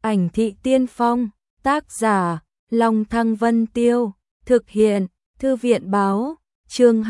Ảnh thị tiên phong, tác giả, Long Thăng Vân Tiêu, thực hiện, Thư viện báo, chương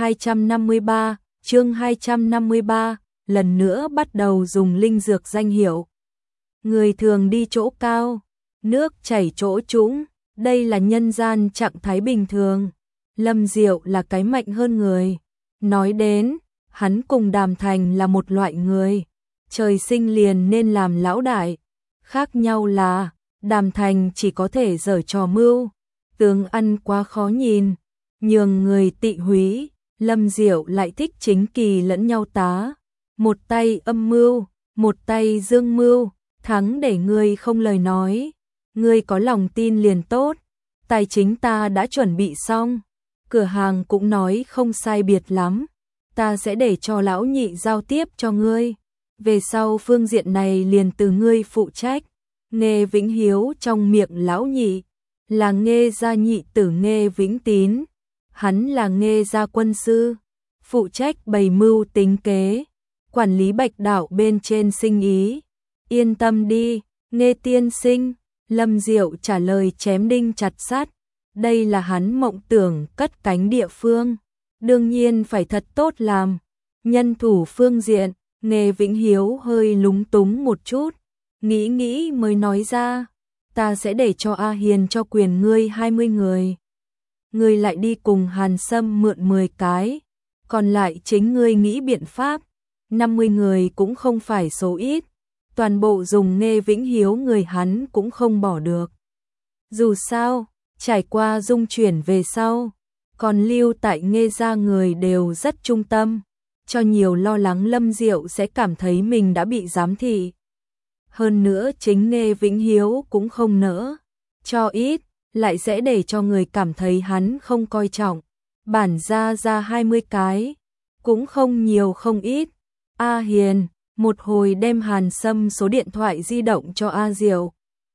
253, lần nữa bắt đầu dùng linh dược danh hiệu. Người thường đi chỗ cao, nước chảy chỗ trũng, đây là nhân gian trạng thái bình thường. Lâm Diệu là cái mạnh hơn người. Nói đến, hắn cùng Đàm Thành là một loại người, trời sinh liền nên làm lão đại. Khác nhau là, Đàm Thành chỉ có thể giở trò mưu, tướng ăn quá khó nhìn, nhường người tị húy. Lâm Diệu lại thích chính kỳ lẫn nhau tá, một tay âm mưu, một tay dương mưu, thắng để ngươi không lời nói, ngươi có lòng tin liền tốt. Tài chính ta đã chuẩn bị xong, cửa hàng cũng nói không sai biệt lắm, ta sẽ để cho lão nhị giao tiếp cho ngươi, về sau phương diện này liền từ ngươi phụ trách. Nghê Vĩnh Hiếu trong miệng lão nhị là Nghê gia nhị tử Nghê Vĩnh Tín, hắn là Nghê gia quân sư, phụ trách bày mưu tính kế, quản lý Bạch Đảo bên trên sinh ý. Yên tâm đi, Nghê tiên sinh, Lâm Diệu trả lời chém đinh chặt sắt, đây là hắn mộng tưởng cất cánh địa phương, đương nhiên phải thật tốt làm. Nhân thủ phương diện, Nghê Vĩnh Hiếu hơi lúng túng một chút, nghĩ mới nói ra, ta sẽ để cho A Hiền cho quyền ngươi 20 người. Ngươi lại đi cùng Hàn Sâm mượn 10 cái, còn lại chính ngươi nghĩ biện pháp, 50 người cũng không phải số ít, toàn bộ dùng Nghê Vĩnh Hiếu người hắn cũng không bỏ được. Dù sao, trải qua dung chuyển về sau, còn lưu tại Nghê gia người đều rất trung tâm, cho nhiều lo lắng Lâm Diệu sẽ cảm thấy mình đã bị giám thị. Hơn nữa chính Nghê Vĩnh Hiếu cũng không nỡ cho ít, lại sẽ để cho người cảm thấy hắn không coi trọng. Bản ra 20 cái, cũng không nhiều không ít. A Hiền một hồi đem Hàn Sâm số điện thoại di động cho A Diệu,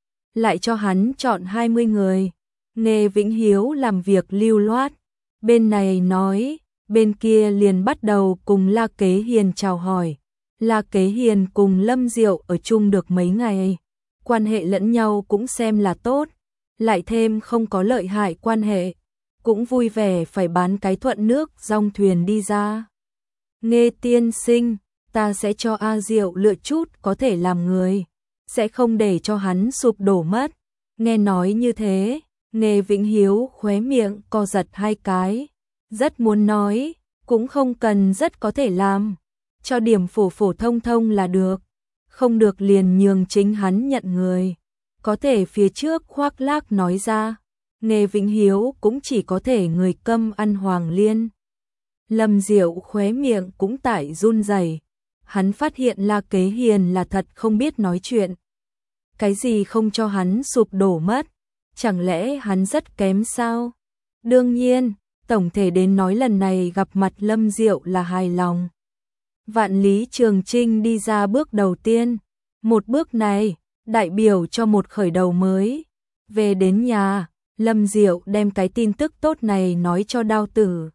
lại cho hắn chọn 20 người. Nghê Vĩnh Hiếu làm việc lưu loát, bên này nói, bên kia liền bắt đầu cùng La Kế Hiền chào hỏi. La Kế Hiền cùng Lâm Diệu ở chung được mấy ngày, quan hệ lẫn nhau cũng xem là tốt, lại thêm không có lợi hại quan hệ, cũng vui vẻ phải bán cái thuận nước dong thuyền đi ra. Nghê tiên sinh, ta sẽ cho A Diệu lựa chút có thể làm người, sẽ không để cho hắn sụp đổ mất. Nghe nói như thế, Nghê Vĩnh Hiếu khóe miệng co giật 2 cái, rất muốn nói, cũng không cần rất có thể làm, cho điểm phổ phổ thông thông là được, không được liền nhường chính hắn nhận người. Có thể phía trước khoác lác nói ra, Nghê Vĩnh Hiếu cũng chỉ có thể người câm ăn hoàng liên. Lâm Diệu khóe miệng cũng tại run rẩy, hắn phát hiện La Kế Hiền là thật không biết nói chuyện. Cái gì không cho hắn sụp đổ mất, chẳng lẽ hắn rất kém sao? Đương nhiên, tổng thể đến nói lần này gặp mặt Lâm Diệu là hài lòng. Vạn Lý Trường Trinh đi ra bước đầu tiên, một bước này đại biểu cho một khởi đầu mới. Về đến nhà, Lâm Diệu đem cái tin tức tốt này nói cho Đao Tử.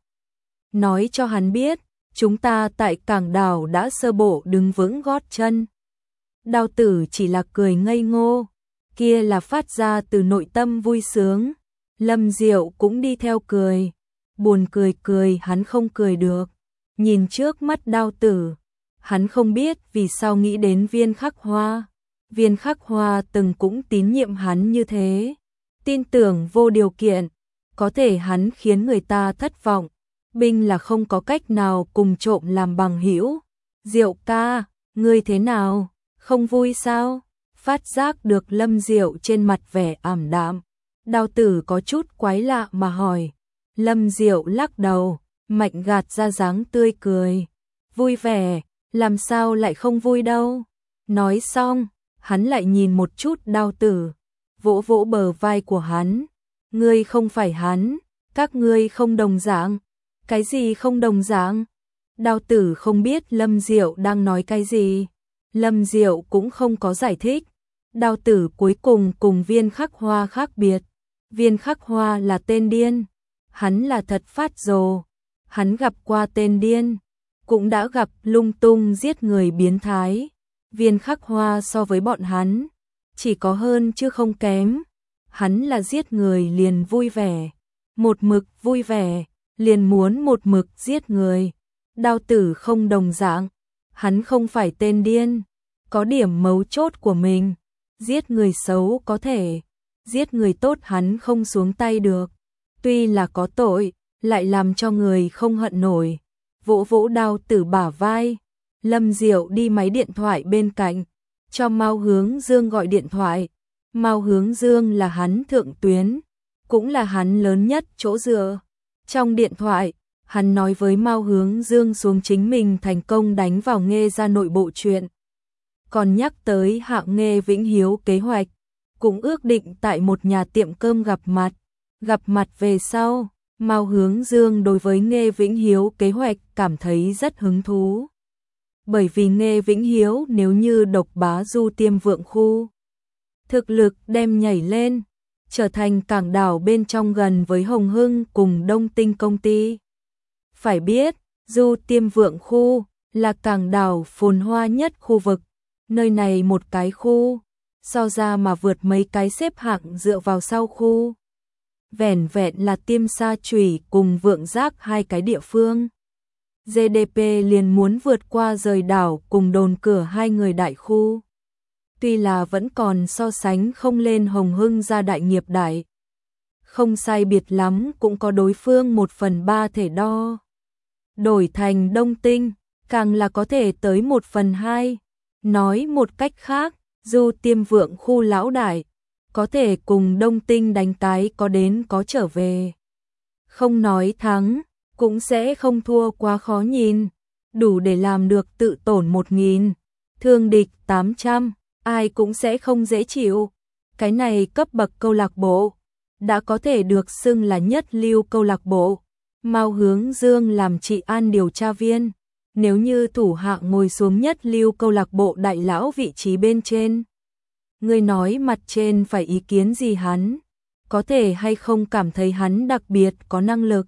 Nói cho hắn biết, chúng ta tại Cảng Đảo đã sơ bộ đứng vững gót chân. Đao Tử chỉ là cười ngây ngô, kia là phát ra từ nội tâm vui sướng. Lâm Diệu cũng đi theo cười, buồn cười hắn không cười được. Nhìn trước mắt Đao Tử, hắn không biết vì sao nghĩ đến Viên Khắc Hoa. Viên Khắc Hoa từng cũng tín nhiệm hắn như thế, tin tưởng vô điều kiện, có thể hắn khiến người ta thất vọng. Binh là không có cách nào cùng trộm làm bằng hữu. Diệu ca, ngươi thế nào, không vui sao? Phát giác được Lâm Diệu trên mặt vẻ ảm đạm, Đao Tử có chút quái lạ mà hỏi. Lâm Diệu lắc đầu, mạnh gạt ra dáng tươi cười. Vui vẻ, làm sao lại không vui đâu. Nói xong, hắn lại nhìn một chút Đao Tử, vỗ vỗ bờ vai của hắn. Ngươi không phải hắn, các ngươi không đồng dạng. Cái gì không đồng dạng? Đao Tử không biết Lâm Diệu đang nói cái gì. Lâm Diệu cũng không có giải thích. Đao Tử cuối cùng Viên Khắc Hoa khác biệt. Viên Khắc Hoa là tên điên, hắn là thật phát rồ. Hắn gặp qua tên điên, cũng đã gặp lung tung giết người biến thái. Viên Khắc Hoa so với bọn hắn, chỉ có hơn chứ không kém. Hắn là giết người liền vui vẻ, một mực vui vẻ, liền muốn một mực giết người. Đao Tử không đồng dạng, hắn không phải tên điên, có điểm mấu chốt của mình. Giết người xấu có thể, giết người tốt hắn không xuống tay được. Tuy là có tội, lại làm cho người không hận nổi. Vỗ vỗ Đao Tử bả vai, Lâm Diệu đi máy điện thoại bên cạnh, cho Mao Hướng Dương gọi điện thoại. Mao Hướng Dương là hắn thượng tuyến, cũng là hắn lớn nhất chỗ dựa. Trong điện thoại, hắn nói với Mao Hướng Dương xuống chính mình thành công đánh vào Nghê gia nội bộ chuyện. Còn nhắc tới Hạng Nghê Vĩnh Hiếu kế hoạch, cũng ước định tại một nhà tiệm cơm gặp mặt. Gặp mặt về sau, Mao Hướng Dương đối với Nghê Vĩnh Hiếu kế hoạch cảm thấy rất hứng thú. Bởi vì Nghê Vĩnh Hiếu nếu như độc bá Du Tiêm Vượng khu, thực lực đem nhảy lên, trở thành cảng đảo bên trong gần với Hồng Hưng cùng Đông Tinh công ty. Phải biết, Du Tiêm Vượng khu là cảng đảo phồn hoa nhất khu vực, nơi này một cái khu, so ra mà vượt mấy cái xếp hạng dựa vào sau khu. Vẻn vẹn là Tiêm Sa Chủy cùng Vượng Giác hai cái địa phương. GDP liền muốn vượt qua Rời Đảo cùng Đồn Cửa hai người đại khu. Tuy là vẫn còn so sánh không lên Hồng Hưng gia đại nghiệp đại. Không sai biệt lắm cũng có đối phương 1/3 thể đo. Đổi thành Đông Tinh, càng là có thể tới 1/2. Nói một cách khác, Du Tiêm Vượng khu lão đại, có thể cùng Đông Tinh đánh cái có đến có trở về. Không nói thắng, cũng sẽ không thua quá khó nhìn, đủ để làm được tự tổn 1000, thương địch 800, ai cũng sẽ không dễ chịu. Cái này cấp bậc câu lạc bộ, đã có thể được xưng là nhất lưu câu lạc bộ. Mao Hướng Dương làm trị an điều tra viên, nếu như thủ hạ ngồi xuống nhất lưu câu lạc bộ đại lão vị trí bên trên. Người nói mặt trên phải ý kiến gì hắn, có thể hay không cảm thấy hắn đặc biệt có năng lực.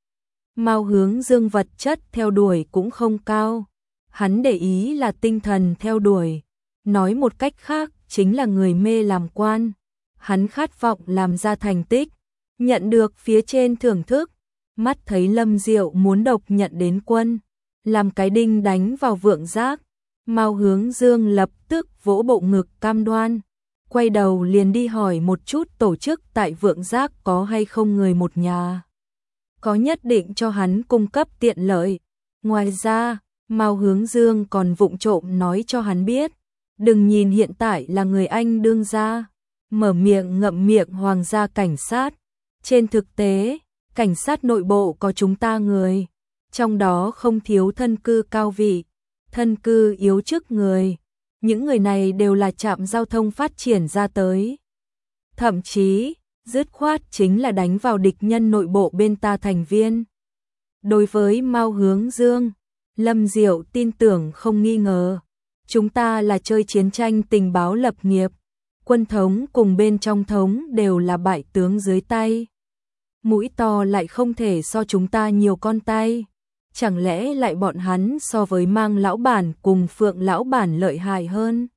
Mao Hướng Dương vật chất theo đuổi cũng không cao, hắn để ý là tinh thần theo đuổi, nói một cách khác chính là người mê làm quan. Hắn khát vọng làm ra thành tích, nhận được phía trên thưởng thức, mắt thấy Lâm Diệu muốn độc nhận đến quân, làm cái đinh đánh vào Vượng Giác. Mao Hướng Dương lập tức vỗ bộ ngực cam đoan, quay đầu liền đi hỏi một chút tổ chức tại Vượng Giác có hay không người một nhà, có nhất định cho hắn cung cấp tiện lợi. Ngoài ra, Mao Hướng Dương còn vụng trộm nói cho hắn biết, đừng nhìn hiện tại là người Anh đương gia, mở miệng ngậm miệng hoàng gia cảnh sát. Trên thực tế, cảnh sát nội bộ có chúng ta người, trong đó không thiếu thân cư cao vị, thân cư yếu chức người. Những người này đều là trạm giao thông phát triển ra tới. Thậm chí, dứt khoát chính là đánh vào địch nhân nội bộ bên ta thành viên. Đối với Mao Hướng Dương, Lâm Diệu tin tưởng không nghi ngờ. Chúng ta là chơi chiến tranh tình báo lập nghiệp, quân thống cùng bên trong thống đều là bại tướng dưới tay. Mũi to lại không thể so chúng ta nhiều con tay. Chẳng lẽ lại bọn hắn so với Mang lão bản cùng Phượng lão bản lợi hại hơn?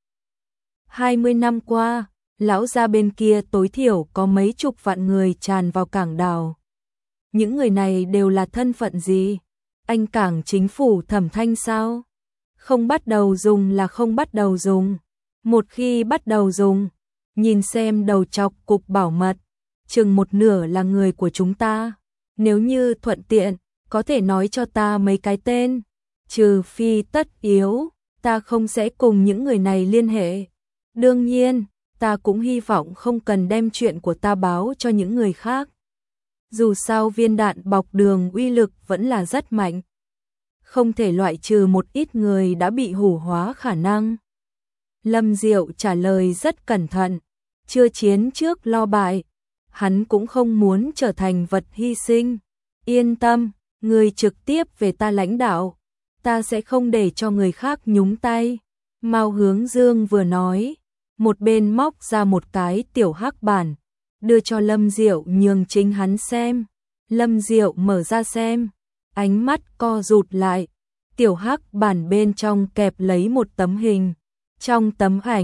20 năm qua, lão gia bên kia tối thiểu có mấy chục vạn người tràn vào cảng đảo. Những người này đều là thân phận gì? Anh cảng chính phủ Thẩm Thanh sao? Không bắt đầu dùng là không bắt đầu dùng. Một khi bắt đầu dùng, nhìn xem đầu chọc cục bảo mật, chừng một nửa là người của chúng ta. Nếu như thuận tiện, có thể nói cho ta mấy cái tên, trừ phi tất yếu, ta không sẽ cùng những người này liên hệ. Đương nhiên, ta cũng hy vọng không cần đem chuyện của ta báo cho những người khác. Dù sao viên đạn bọc đường uy lực vẫn là rất mạnh, không thể loại trừ một ít người đã bị hủ hóa khả năng. Lâm Diệu trả lời rất cẩn thận, chưa chiến trước lo bại, hắn cũng không muốn trở thành vật hy sinh. Yên tâm, người trực tiếp về ta lãnh đạo, ta sẽ không để cho người khác nhúng tay. Mao Hướng Dương vừa nói, một bên móc ra một cái tiểu hắc bản, đưa cho Lâm Diệu nhường chính hắn xem. Lâm Diệu mở ra xem, ánh mắt co rụt lại, tiểu hắc bản bên trong kẹp lấy một tấm hình. Trong tấm ảnh,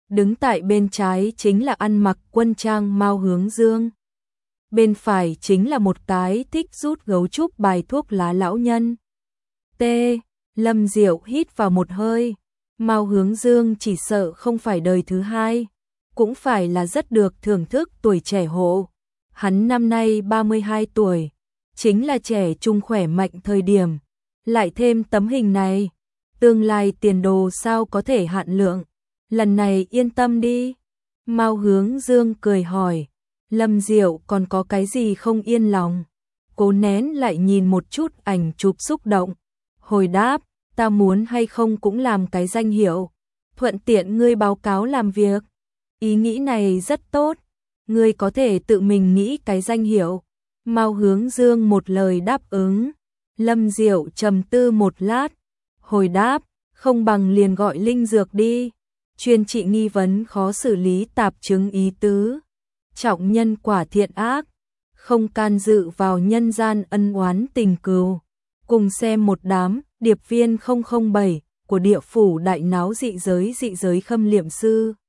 Đứng tại bên trái chính là ăn mặc quân trang Mao Hướng Dương. Bên phải chính là một cái thích rút gấu trúc bài thuốc lá lão nhân. T. Lâm Diệu hít vào một hơi. Mao Hướng Dương chỉ sợ không phải đời thứ hai, cũng phải là rất được thưởng thức tuổi trẻ hộ. Hắn năm nay 32 tuổi, chính là trẻ trung khỏe mạnh thời điểm. Lại thêm tấm hình này, tương lai tiền đồ sao có thể hạn lượng. Lần này yên tâm đi. Mao Hướng Dương cười hỏi. Lâm Diệu còn có cái gì không yên lòng? Cố nén lại nhìn một chút ảnh chụp xúc động. Hồi đáp, ta muốn hay không cũng làm cái danh hiệu. Thuận tiện ngươi báo cáo làm việc. Ý nghĩ này rất tốt. Ngươi có thể tự mình nghĩ cái danh hiệu. Mao Hướng Dương một lời đáp ứng. Lâm Diệu trầm tư một lát. Hồi đáp, không bằng liền gọi Linh Dược đi. Chuyên trị nghi vấn khó xử lý tạp chứng ý tứ. Trọng nhân quả thiện ác. Không can dự vào nhân gian ân oán tình cừu. Cùng xem một đám điệp viên 007 của địa phủ đại náo dị giới khâm liệm sư.